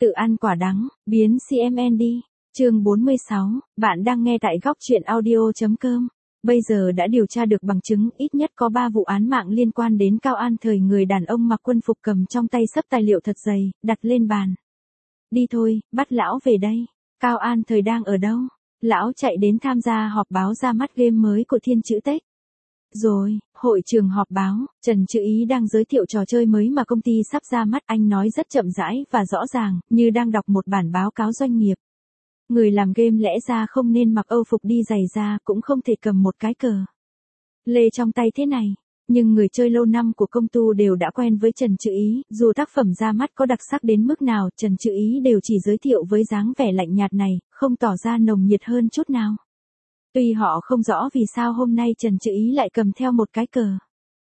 Tự ăn quả đắng, biến CMN đi. Chương 46, bạn đang nghe tại góc truyện audio.com. Bây giờ đã điều tra được bằng chứng ít nhất có 3 vụ án mạng liên quan đến Cao An Thời. Người đàn ông mặc quân phục cầm trong tay xấp tài liệu thật dày, đặt lên bàn. Đi thôi, bắt lão về đây. Cao An Thời đang ở đâu? Lão chạy đến tham gia họp báo ra mắt game mới của Thiên Chữ Tech. Rồi, hội trường họp báo, Trần Chữ Ý đang giới thiệu trò chơi mới mà công ty sắp ra mắt. Anh nói rất chậm rãi và rõ ràng, như đang đọc một bản báo cáo doanh nghiệp. Người làm game lẽ ra không nên mặc âu phục đi giày da, cũng không thể cầm một cái cờ lê trong tay thế này. Nhưng người chơi lâu năm của công tu đều đã quen với Trần Chữ Ý, dù tác phẩm ra mắt có đặc sắc đến mức nào, Trần Chữ Ý đều chỉ giới thiệu với dáng vẻ lạnh nhạt này, không tỏ ra nồng nhiệt hơn chút nào. Tuy họ không rõ vì sao hôm nay Trần Chữ Ý lại cầm theo một cái cờ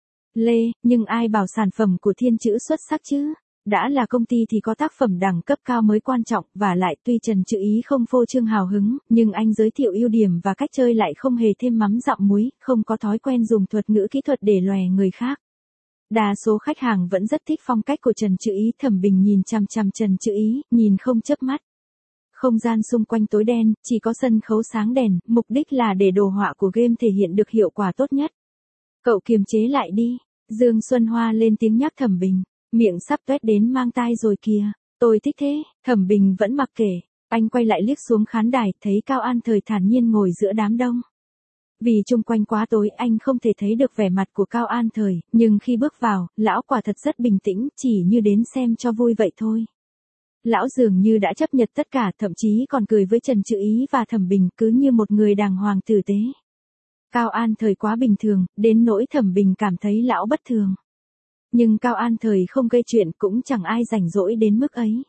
lê, nhưng ai bảo sản phẩm của Thiên Chữ xuất sắc chứ? Đã là công ty thì có tác phẩm đẳng cấp cao mới quan trọng, và lại tuy Trần Chữ Ý không phô trương hào hứng, nhưng anh giới thiệu ưu điểm và cách chơi lại không hề thêm mắm dặm muối, không có thói quen dùng thuật ngữ kỹ thuật để lòe người khác. Đa số khách hàng vẫn rất thích phong cách của Trần Chữ Ý. Thẩm Bình nhìn chằm chằm Trần Chữ Ý, nhìn không chớp mắt. Không gian xung quanh tối đen, chỉ có sân khấu sáng đèn, mục đích là để đồ họa của game thể hiện được hiệu quả tốt nhất. Cậu kiềm chế lại đi. Dương Xuân Hoa lên tiếng nhắc Thẩm Bình. Miệng sắp tuét đến mang tai rồi kìa. Tôi thích thế. Thẩm Bình vẫn mặc kệ. Anh quay lại liếc xuống khán đài, thấy Cao An Thời thản nhiên ngồi giữa đám đông. Vì chung quanh quá tối, anh không thể thấy được vẻ mặt của Cao An Thời, nhưng khi bước vào, lão quả thật rất bình tĩnh, chỉ như đến xem cho vui vậy thôi. Lão dường như đã chấp nhận tất cả, thậm chí còn cười với Trần Chữ Ý và Thẩm Bình, cứ như một người đàng hoàng tử tế. Cao An Thời quá bình thường, đến nỗi Thẩm Bình cảm thấy lão bất thường. Nhưng Cao An Thời không gây chuyện, cũng chẳng ai rảnh rỗi đến mức ấy.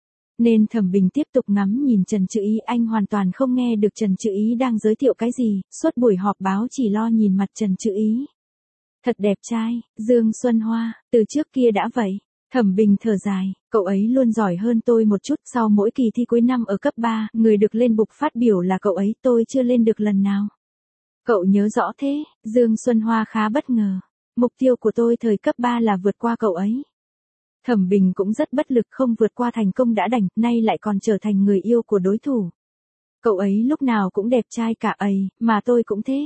Nên Thẩm Bình tiếp tục ngắm nhìn Trần Chữ Ý. Anh hoàn toàn không nghe được Trần Chữ Ý đang giới thiệu cái gì, suốt buổi họp báo chỉ lo nhìn mặt Trần Chữ Ý. Thật đẹp trai, Dương Xuân Hoa, từ trước kia đã vậy. Thẩm Bình thở dài, cậu ấy luôn giỏi hơn tôi một chút. Sau mỗi kỳ thi cuối năm ở cấp 3, người được lên bục phát biểu là cậu ấy, tôi chưa lên được lần nào. Cậu nhớ rõ thế? Dương Xuân Hoa khá bất ngờ. Mục tiêu của tôi thời cấp 3 là vượt qua cậu ấy. Thẩm Bình cũng rất bất lực, không vượt qua thành công đã đành, nay lại còn trở thành người yêu của đối thủ. Cậu ấy lúc nào cũng đẹp trai cả ấy, mà tôi cũng thế.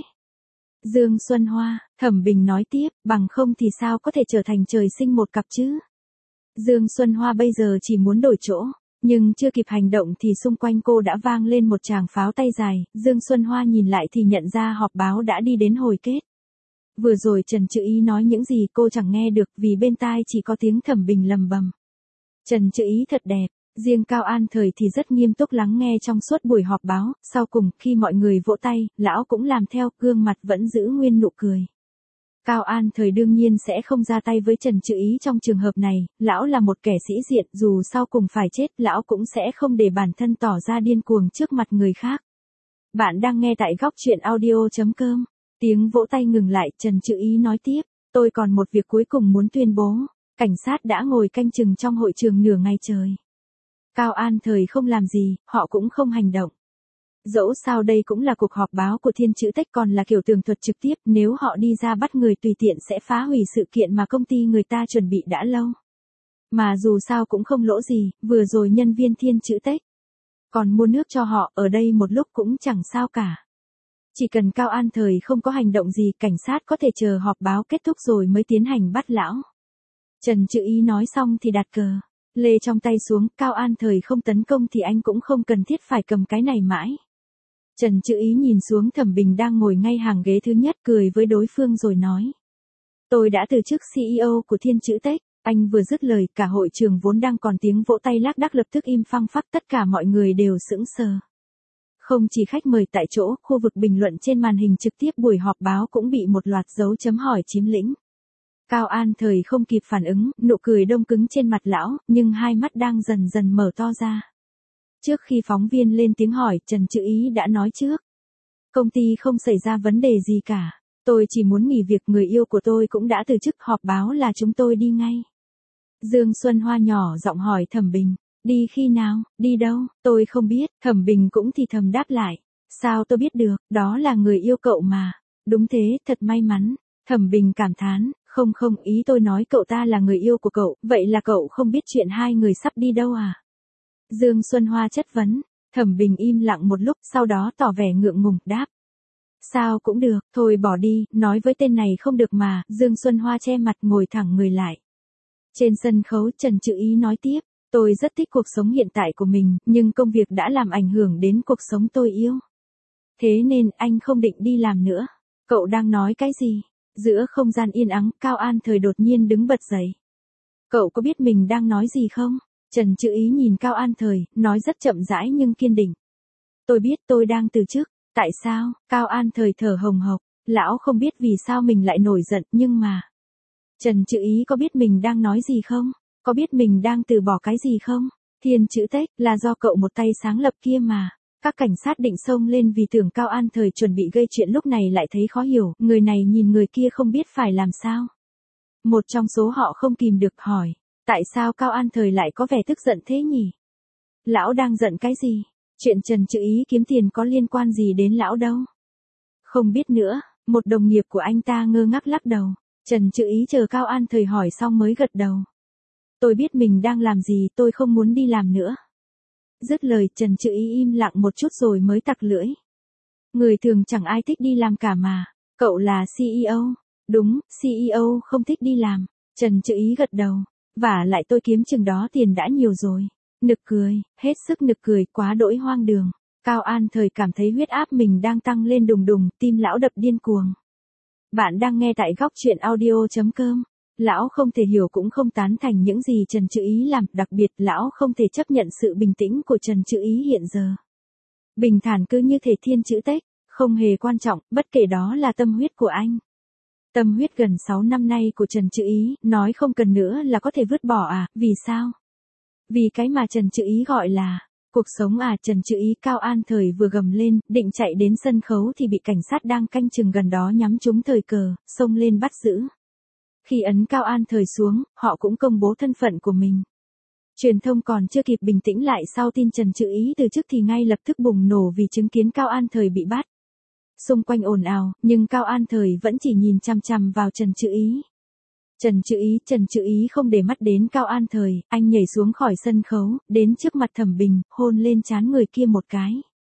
Dương Xuân Hoa, Thẩm Bình nói tiếp, bằng không thì sao có thể trở thành trời sinh một cặp chứ? Dương Xuân Hoa bây giờ chỉ muốn đổi chỗ, nhưng chưa kịp hành động thì xung quanh cô đã vang lên một tràng pháo tay dài. Dương Xuân Hoa nhìn lại thì nhận ra họp báo đã đi đến hồi kết. Vừa rồi Trần Chữ Ý nói những gì cô chẳng nghe được, vì bên tai chỉ có tiếng Thẩm Bình lầm bầm. Trần Chữ Ý thật đẹp. Riêng Cao An Thời thì rất nghiêm túc lắng nghe trong suốt buổi họp báo. Sau cùng, khi mọi người vỗ tay, lão cũng làm theo, gương mặt vẫn giữ nguyên nụ cười. Cao An Thời đương nhiên sẽ không ra tay với Trần Chữ Ý trong trường hợp này. Lão là một kẻ sĩ diện, dù sau cùng phải chết, lão cũng sẽ không để bản thân tỏ ra điên cuồng trước mặt người khác. Bạn đang nghe tại góc truyện audio.com. Tiếng vỗ tay ngừng lại, Trần Chữ Ý nói tiếp, tôi còn một việc cuối cùng muốn tuyên bố. Cảnh sát đã ngồi canh chừng trong hội trường nửa ngày trời. Cao An Thời không làm gì, họ cũng không hành động. Dẫu sao đây cũng là cuộc họp báo của Thiên Chữ Tech, còn là kiểu tường thuật trực tiếp, nếu họ đi ra bắt người tùy tiện sẽ phá hủy sự kiện mà công ty người ta chuẩn bị đã lâu. Mà dù sao cũng không lỗ gì, vừa rồi nhân viên Thiên Chữ Tech còn mua nước cho họ ở đây một lúc cũng chẳng sao cả. Chỉ cần Cao An Thời không có hành động gì, cảnh sát có thể chờ họp báo kết thúc rồi mới tiến hành bắt lão. Trần Chữ Ý nói xong thì đặt cờ lê trong tay xuống. Cao An Thời không tấn công thì anh cũng không cần thiết phải cầm cái này mãi. Trần Chữ Ý nhìn xuống Thẩm Bình đang ngồi ngay hàng ghế thứ nhất, cười với đối phương rồi nói. Tôi đã từ chức CEO của Thiên Chữ Tech. Anh vừa dứt lời, cả hội trường vốn đang còn tiếng vỗ tay lác đác lập tức im phăng phắc, tất cả mọi người đều sững sờ. Không chỉ khách mời tại chỗ, khu vực bình luận trên màn hình trực tiếp buổi họp báo cũng bị một loạt dấu chấm hỏi chiếm lĩnh. Cao An Thời không kịp phản ứng, nụ cười đông cứng trên mặt lão, nhưng hai mắt đang dần dần mở to ra. Trước khi phóng viên lên tiếng hỏi, Trần Chữ Ý đã nói trước. Công ty không xảy ra vấn đề gì cả. Tôi chỉ muốn nghỉ việc, người yêu của tôi cũng đã từ chức, họp báo là chúng tôi đi ngay. Dương Xuân Hoa nhỏ giọng hỏi Thẩm Bình. Đi khi nào, đi đâu, tôi không biết. Thẩm Bình cũng thì thầm đáp lại. Sao tôi biết được, đó là người yêu cậu mà. Đúng thế, thật may mắn. Thẩm Bình cảm thán. Không, ý tôi nói cậu ta là người yêu của cậu, vậy là cậu không biết chuyện hai người sắp đi đâu à? Dương Xuân Hoa chất vấn. Thẩm Bình im lặng một lúc, sau đó tỏ vẻ ngượng ngùng, đáp. Sao cũng được, thôi bỏ đi, nói với tên này không được mà. Dương Xuân Hoa che mặt ngồi thẳng người lại. Trên sân khấu Trần Trự Ý nói tiếp. Tôi rất thích cuộc sống hiện tại của mình, nhưng công việc đã làm ảnh hưởng đến cuộc sống tôi yêu. Thế nên anh không định đi làm nữa. Cậu đang nói cái gì? Giữa không gian yên ắng, Cao An Thời đột nhiên đứng bật dậy. Cậu có biết mình đang nói gì không? Trần Trự Ý nhìn Cao An Thời, nói rất chậm rãi nhưng kiên định. Tôi biết tôi đang từ chức. Tại sao? Cao An Thời thở hồng hộc. Lão không biết vì sao mình lại nổi giận, nhưng mà... Trần Trự Ý có biết mình đang nói gì không? Có biết mình đang từ bỏ cái gì không? Thiên chữ Tết là do cậu một tay sáng lập kia mà. Các cảnh sát định xông lên vì tưởng Cao An Thời chuẩn bị gây chuyện, lúc này lại thấy khó hiểu, người này nhìn người kia không biết phải làm sao. Một trong số họ không kìm được hỏi, tại sao Cao An Thời lại có vẻ tức giận thế nhỉ? Lão đang giận cái gì? Chuyện Trần Trự Ý kiếm tiền có liên quan gì đến lão đâu? Không biết nữa, một đồng nghiệp của anh ta ngơ ngác lắc đầu. Trần Trự Ý chờ Cao An Thời hỏi xong mới gật đầu. Tôi biết mình đang làm gì, tôi không muốn đi làm nữa. Dứt lời Trần Trự Ý im lặng một chút rồi mới tặc lưỡi. Người thường chẳng ai thích đi làm cả mà. Cậu là CEO. Đúng, CEO không thích đi làm. Trần Trự Ý gật đầu. Vả lại tôi kiếm chừng đó tiền đã nhiều rồi. Nực cười, hết sức nực cười, quá đỗi hoang đường. Cao An Thời cảm thấy huyết áp mình đang tăng lên đùng đùng, tim lão đập điên cuồng. Bạn đang nghe tại góc truyện audio.com. Lão không thể hiểu cũng không tán thành những gì Trần Trự Ý làm, đặc biệt lão không thể chấp nhận sự bình tĩnh của Trần Trự Ý hiện giờ. Bình thản cứ như thể thiên chữ Tết, không hề quan trọng, bất kể đó là tâm huyết của anh. Tâm huyết gần 6 năm nay của Trần Trự Ý, nói không cần nữa là có thể vứt bỏ à, vì sao? Vì cái mà Trần Trự Ý gọi là cuộc sống à. Trần Trự Ý. Cao An Thời vừa gầm lên, định chạy đến sân khấu thì bị cảnh sát đang canh chừng gần đó nhắm trúng thời cờ, xông lên bắt giữ. Khi ấn Cao An Thời xuống, họ cũng công bố thân phận của mình. Truyền thông còn chưa kịp bình tĩnh lại sau tin Trần Trự Ý từ chức thì ngay lập tức bùng nổ vì chứng kiến Cao An Thời bị bắt. Xung quanh ồn ào, nhưng Cao An Thời vẫn chỉ nhìn chằm chằm vào Trần Trự Ý. Trần Trự Ý không để mắt đến Cao An Thời, anh nhảy xuống khỏi sân khấu, đến trước mặt Thẩm Bình, hôn lên trán người kia một cái.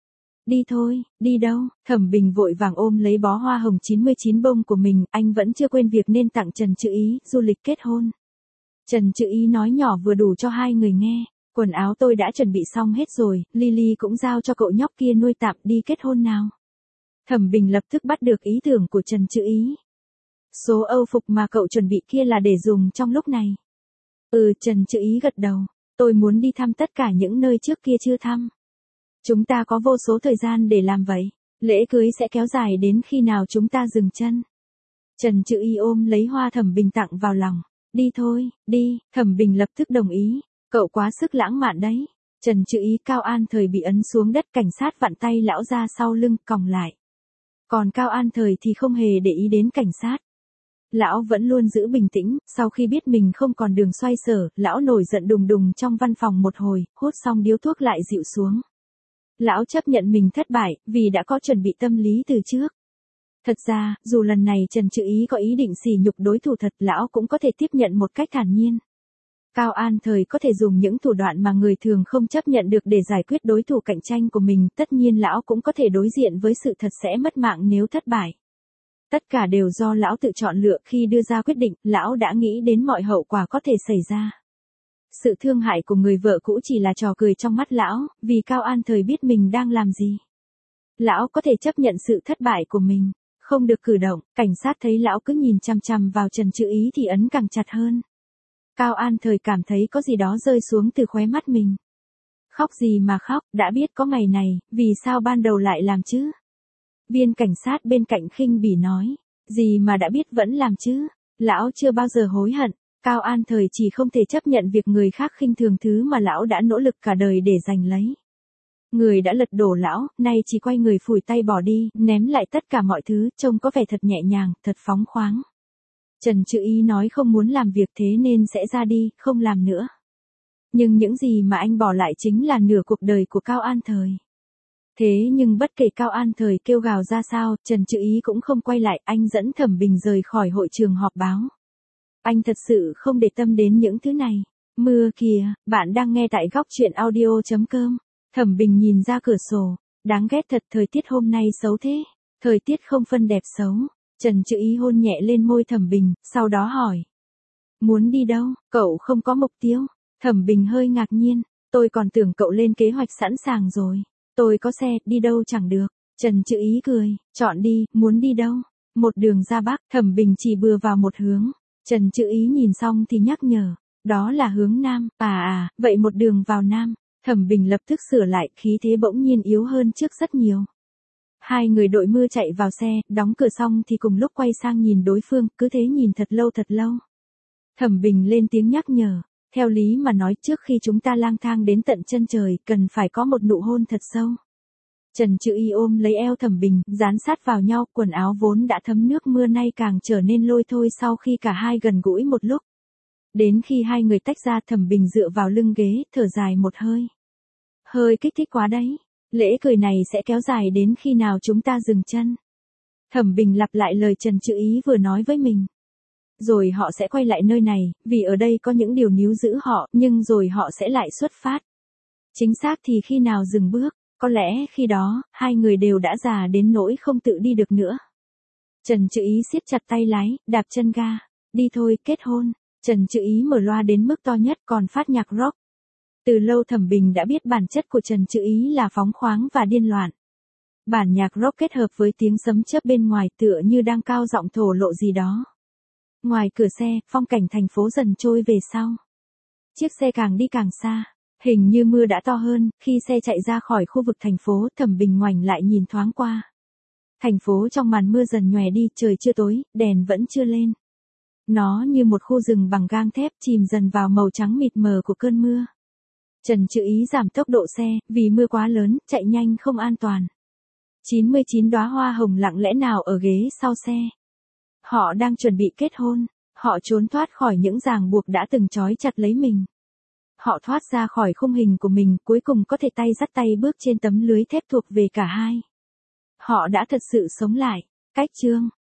Đi thôi, đi đâu? Thẩm Bình vội vàng ôm lấy bó hoa hồng 99 bông của mình, anh vẫn chưa quên việc nên tặng Trần Trự Ý, du lịch kết hôn. Trần Trự Ý nói nhỏ vừa đủ cho hai người nghe, quần áo tôi đã chuẩn bị xong hết rồi, Lily cũng giao cho cậu nhóc kia nuôi tạm, đi kết hôn nào. Thẩm Bình lập tức bắt được ý tưởng của Trần Trự Ý. Số âu phục mà cậu chuẩn bị kia là để dùng trong lúc này. Trần Trự Ý gật đầu, tôi muốn đi thăm tất cả những nơi trước kia chưa thăm. Chúng ta có vô số thời gian để làm vậy, lễ cưới sẽ kéo dài đến khi nào chúng ta dừng chân. Trần Trự Ý ôm lấy hoa Thẩm Bình tặng vào lòng, đi thôi, đi. Thẩm Bình lập tức đồng ý, cậu quá sức lãng mạn đấy. Trần Trự Ý. Cao An Thời bị ấn xuống đất, cảnh sát vặn tay lão ra sau lưng, còng lại. Còn Cao An Thời thì không hề để ý đến cảnh sát. Lão vẫn luôn giữ bình tĩnh, sau khi biết mình không còn đường xoay sở, lão nổi giận đùng đùng trong văn phòng một hồi, hút xong điếu thuốc lại dịu xuống. Lão chấp nhận mình thất bại, vì đã có chuẩn bị tâm lý từ trước. Thật ra, dù lần này Trần Trự Ý có ý định sỉ nhục đối thủ thật, lão cũng có thể tiếp nhận một cách thản nhiên. Cao An Thời có thể dùng những thủ đoạn mà người thường không chấp nhận được để giải quyết đối thủ cạnh tranh của mình, tất nhiên lão cũng có thể đối diện với sự thật sẽ mất mạng nếu thất bại. Tất cả đều do lão tự chọn lựa, khi đưa ra quyết định, lão đã nghĩ đến mọi hậu quả có thể xảy ra. Sự thương hại của người vợ cũ chỉ là trò cười trong mắt lão, vì Cao An Thời biết mình đang làm gì. Lão có thể chấp nhận sự thất bại của mình, không được cử động, cảnh sát thấy lão cứ nhìn chằm chằm vào Trần Trự Ý thì ấn càng chặt hơn. Cao An Thời cảm thấy có gì đó rơi xuống từ khóe mắt mình. Khóc gì mà khóc, đã biết có ngày này, vì sao ban đầu lại làm chứ? Viên cảnh sát bên cạnh khinh bỉ nói, gì mà đã biết vẫn làm chứ? Lão chưa bao giờ hối hận. Cao An Thời chỉ không thể chấp nhận việc người khác khinh thường thứ mà lão đã nỗ lực cả đời để giành lấy. Người đã lật đổ lão, nay chỉ quay người phủi tay bỏ đi, ném lại tất cả mọi thứ, trông có vẻ thật nhẹ nhàng, thật phóng khoáng. Trần Trự Ý nói không muốn làm việc thế nên sẽ ra đi, không làm nữa. Nhưng những gì mà anh bỏ lại chính là nửa cuộc đời của Cao An Thời. Thế nhưng bất kể Cao An Thời kêu gào ra sao, Trần Trự Ý cũng không quay lại, anh dẫn Thẩm Bình rời khỏi hội trường họp báo. Anh thật sự không để tâm đến những thứ này. Mưa kìa, bạn đang nghe tại góc chuyện audio.com. Thẩm Bình nhìn ra cửa sổ, đáng ghét thật, thời tiết hôm nay xấu thế. Thời tiết không phân đẹp xấu. Trần Chữ Ý hôn nhẹ lên môi Thẩm Bình, sau đó hỏi. Muốn đi đâu, cậu không có mục tiêu. Thẩm Bình hơi ngạc nhiên, tôi còn tưởng cậu lên kế hoạch sẵn sàng rồi. Tôi có xe, đi đâu chẳng được. Trần Chữ Ý cười, chọn đi, muốn đi đâu. Một đường ra Bắc, Thẩm Bình chỉ bừa vào một hướng. Trần Chữ Ý nhìn xong thì nhắc nhở, đó là hướng Nam. Vậy một đường vào Nam. Thẩm Bình lập tức sửa lại, khí thế bỗng nhiên yếu hơn trước rất nhiều. Hai người đội mưa chạy vào xe, đóng cửa xong thì cùng lúc quay sang nhìn đối phương, cứ thế nhìn thật lâu thật lâu. Thẩm Bình lên tiếng nhắc nhở, theo lý mà nói trước khi chúng ta lang thang đến tận chân trời, cần phải có một nụ hôn thật sâu. Trần Chữ Y ôm lấy eo Thẩm Bình, dán sát vào nhau, quần áo vốn đã thấm nước mưa nay càng trở nên lôi thôi sau khi cả hai gần gũi một lúc. Đến khi hai người tách ra, Thẩm Bình dựa vào lưng ghế, thở dài một hơi. Hơi kích thích quá đấy. Lễ cười này sẽ kéo dài đến khi nào chúng ta dừng chân? Thẩm Bình lặp lại lời Trần Chữ Ý vừa nói với mình. Rồi họ sẽ quay lại nơi này, vì ở đây có những điều níu giữ họ, nhưng rồi họ sẽ lại xuất phát. Chính xác thì khi nào dừng bước, có lẽ khi đó, hai người đều đã già đến nỗi không tự đi được nữa. Trần Chữ Ý siết chặt tay lái, đạp chân ga. Đi thôi, kết hôn. Trần Chữ Ý mở loa đến mức to nhất, còn phát nhạc rock. Từ lâu Thẩm Bình đã biết bản chất của Trần Chữ Ý là phóng khoáng và điên loạn. Bản nhạc rock kết hợp với tiếng sấm chớp bên ngoài tựa như đang cao giọng thổ lộ gì đó. Ngoài cửa xe, phong cảnh thành phố dần trôi về sau. Chiếc xe càng đi càng xa. Hình như mưa đã to hơn, khi xe chạy ra khỏi khu vực thành phố, Thẩm Bình ngoảnh lại nhìn thoáng qua. Thành phố trong màn mưa dần nhòe đi, trời chưa tối, đèn vẫn chưa lên. Nó như một khu rừng bằng gang thép chìm dần vào màu trắng mịt mờ của cơn mưa. Trần Chữ Ý giảm tốc độ xe, vì mưa quá lớn, chạy nhanh không an toàn. 99 đóa hoa hồng lặng lẽ nào ở ghế sau xe. Họ đang chuẩn bị kết hôn, họ trốn thoát khỏi những ràng buộc đã từng trói chặt lấy mình. Họ thoát ra khỏi khung hình của mình, cuối cùng có thể tay dắt tay bước trên tấm lưới thép thuộc về cả hai. Họ đã thật sự sống lại. Cách chương